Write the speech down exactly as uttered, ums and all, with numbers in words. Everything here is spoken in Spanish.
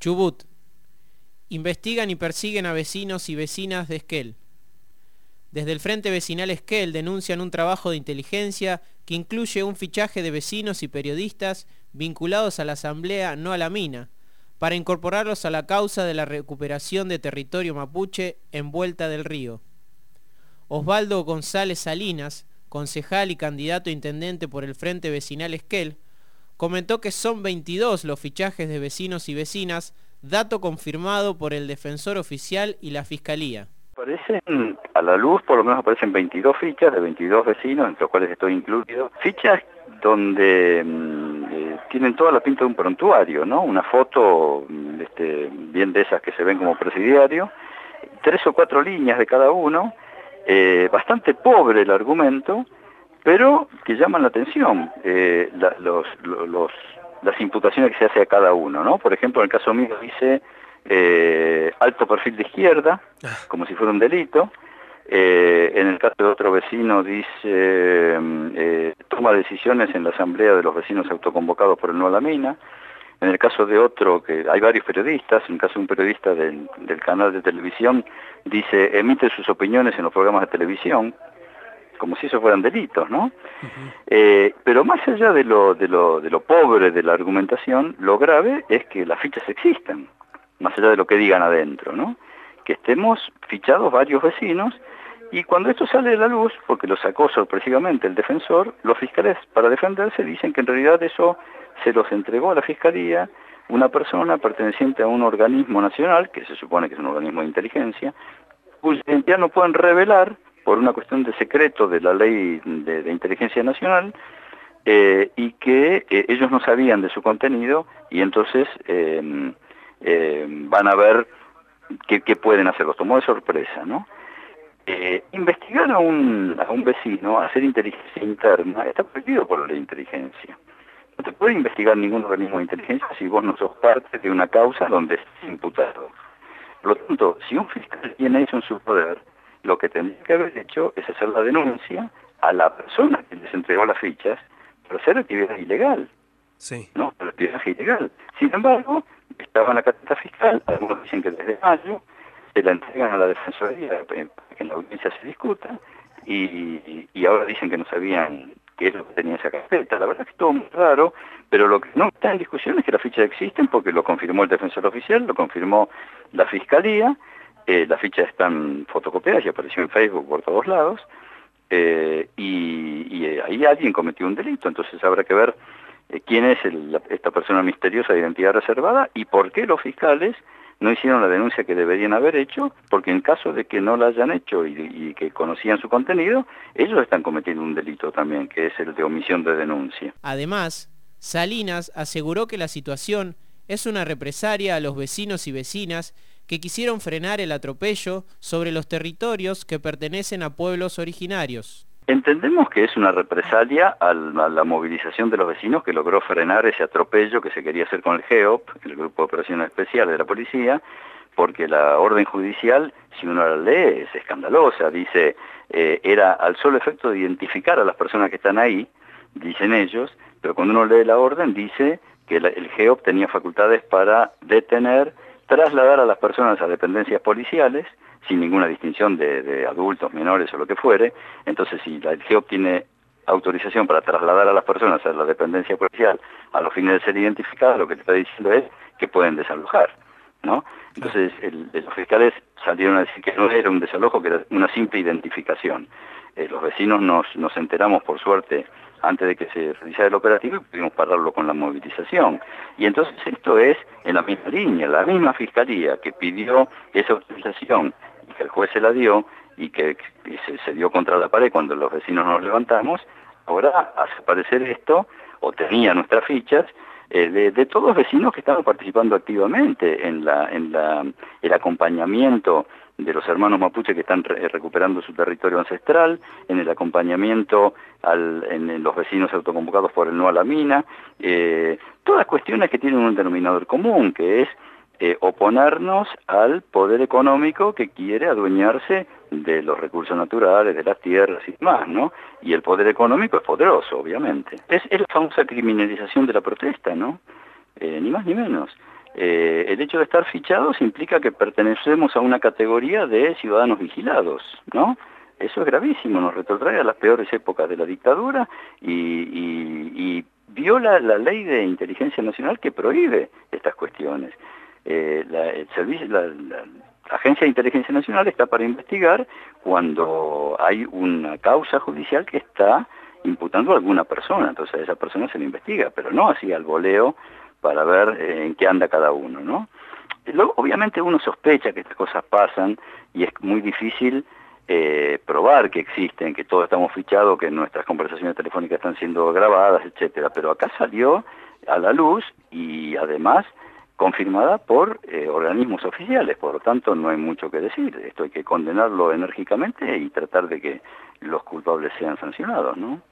Chubut. Investigan y persiguen a vecinos y vecinas de Esquel. Desde el Frente Vecinal Esquel denuncian un trabajo de inteligencia que incluye un fichaje de vecinos y periodistas vinculados a la asamblea No a la Mina, para incorporarlos a la causa de la recuperación de territorio mapuche en Vuelta del Río. Osvaldo González Salinas, concejal y candidato a intendente por el Frente Vecinal Esquel, comentó que son veintidós los fichajes de vecinos y vecinas, dato confirmado por el defensor oficial y la Fiscalía. Aparecen, a la luz por lo menos aparecen veintidós fichas de veintidós vecinos, entre los cuales estoy incluido. Fichas donde eh, tienen toda la pinta de un prontuario, ¿no? Una foto este, bien de esas que se ven como presidiario, tres o cuatro líneas de cada uno, eh, bastante pobre el argumento, pero que llaman la atención, eh, la, los, los, las imputaciones que se hace a cada uno, ¿no? Por ejemplo, en el caso mío dice eh, alto perfil de izquierda, como si fuera un delito. Eh, en el caso de otro vecino dice eh, toma decisiones en la asamblea de los vecinos autoconvocados por el No a la Mina. En el caso de otro, que hay varios periodistas, en el caso de un periodista del, del canal de televisión, dice emite sus opiniones en los programas de televisión, como si eso fueran delitos, ¿no? Uh-huh. eh, pero más allá de lo, de, lo, de lo pobre de la argumentación, lo grave es que las fichas existen, más allá de lo que digan adentro, ¿no? Que estemos fichados varios vecinos, y cuando esto sale de la luz, porque lo sacó sorpresivamente el defensor, los fiscales para defenderse dicen que en realidad eso se los entregó a la Fiscalía una persona perteneciente a un organismo nacional, que se supone que es un organismo de inteligencia, cuya identidad no pueden revelar por una cuestión de secreto de la ley de, de inteligencia nacional, eh, y que eh, ellos no sabían de su contenido, y entonces eh, eh, van a ver qué, qué pueden hacer. Los tomó de sorpresa, ¿no? Eh, investigar a un, a un vecino, hacer inteligencia interna, está prohibido por la ley de inteligencia. No te puede investigar ningún organismo de inteligencia si vos no sos parte de una causa donde estás imputado. Por lo tanto, si un fiscal tiene eso en su poder, lo que tendría que haber hecho es hacer la denuncia a la persona que les entregó las fichas por hacer actividad ilegal. Sí. No, por actividad ilegal. Sin embargo, estaba en la carpeta fiscal, algunos dicen que desde mayo, se la entregan a la Defensoría para que en la audiencia se discuta, y, y ahora dicen que no sabían qué es lo que tenía esa carpeta. La verdad es que es todo muy raro, pero lo que no está en discusión es que las fichas existen, porque lo confirmó el defensor oficial, lo confirmó la Fiscalía. Eh, las fichas están fotocopiadas y apareció en Facebook por todos lados, eh, y, y eh, ahí alguien cometió un delito. Entonces habrá que ver eh, quién es el, la, esta persona misteriosa de identidad reservada y por qué los fiscales no hicieron la denuncia que deberían haber hecho, porque en caso de que no la hayan hecho y, y que conocían su contenido, ellos están cometiendo un delito también, que es el de omisión de denuncia. Además, Salinas aseguró que la situación es una represalia a los vecinos y vecinas que quisieron frenar el atropello sobre los territorios que pertenecen a pueblos originarios. Entendemos que es una represalia a la movilización de los vecinos que logró frenar ese atropello que se quería hacer con el GEOP, el Grupo de Operaciones Especiales de la Policía, porque la orden judicial, si uno la lee, es escandalosa. Dice, eh, era al solo efecto de identificar a las personas que están ahí, dicen ellos, pero cuando uno lee la orden dice que la, el GEOP tenía facultades para detener, trasladar a las personas a dependencias policiales, sin ninguna distinción de, de adultos, menores o lo que fuere. Entonces, si la, el GEOP tiene autorización para trasladar a las personas a la dependencia policial a los fines de ser identificadas, lo que te está diciendo es que pueden desalojar, ¿no? Entonces, el, los fiscales salieron a decir que no era un desalojo, que era una simple identificación. Eh, los vecinos nos, nos enteramos, por suerte, antes de que se realizara el operativo, y pudimos pararlo con la movilización. Y entonces esto es en la misma línea, la misma Fiscalía que pidió esa autorización y que el juez se la dio y que, que se, se dio contra la pared cuando los vecinos nos levantamos, ahora hace aparecer esto, o tenía nuestras fichas, eh, de, de todos los vecinos que estaban participando activamente en, la, en la, el acompañamiento de los hermanos mapuche que están re recuperando su territorio ancestral, en el acompañamiento al, en, en los vecinos autoconvocados por el No a la Mina, eh, todas cuestiones que tienen un denominador común, que es eh, oponernos al poder económico que quiere adueñarse de los recursos naturales, de las tierras y demás, ¿no? Y el poder económico es poderoso, obviamente. Es, es la famosa criminalización de la protesta, ¿no? Eh, ni más ni menos. eh, el hecho de estar fichados implica que pertenecemos a una categoría de ciudadanos vigilados, ¿no? Eso es gravísimo, nos retrotrae a las peores épocas de la dictadura y, y, y viola la ley de inteligencia nacional que prohíbe estas cuestiones. Eh, la, el servicio, la, la, la Agencia de Inteligencia Nacional está para investigar cuando hay una causa judicial que está imputando a alguna persona, entonces a esa persona se le investiga, pero no así al voleo para ver eh, en qué anda cada uno, ¿no? Y luego, obviamente uno sospecha que estas cosas pasan y es muy difícil eh, probar que existen, que todos estamos fichados, que nuestras conversaciones telefónicas están siendo grabadas, etcétera. Pero acá salió a la luz y además confirmada por eh, organismos oficiales, por lo tanto no hay mucho que decir. Esto hay que condenarlo enérgicamente y tratar de que los culpables sean sancionados, ¿no?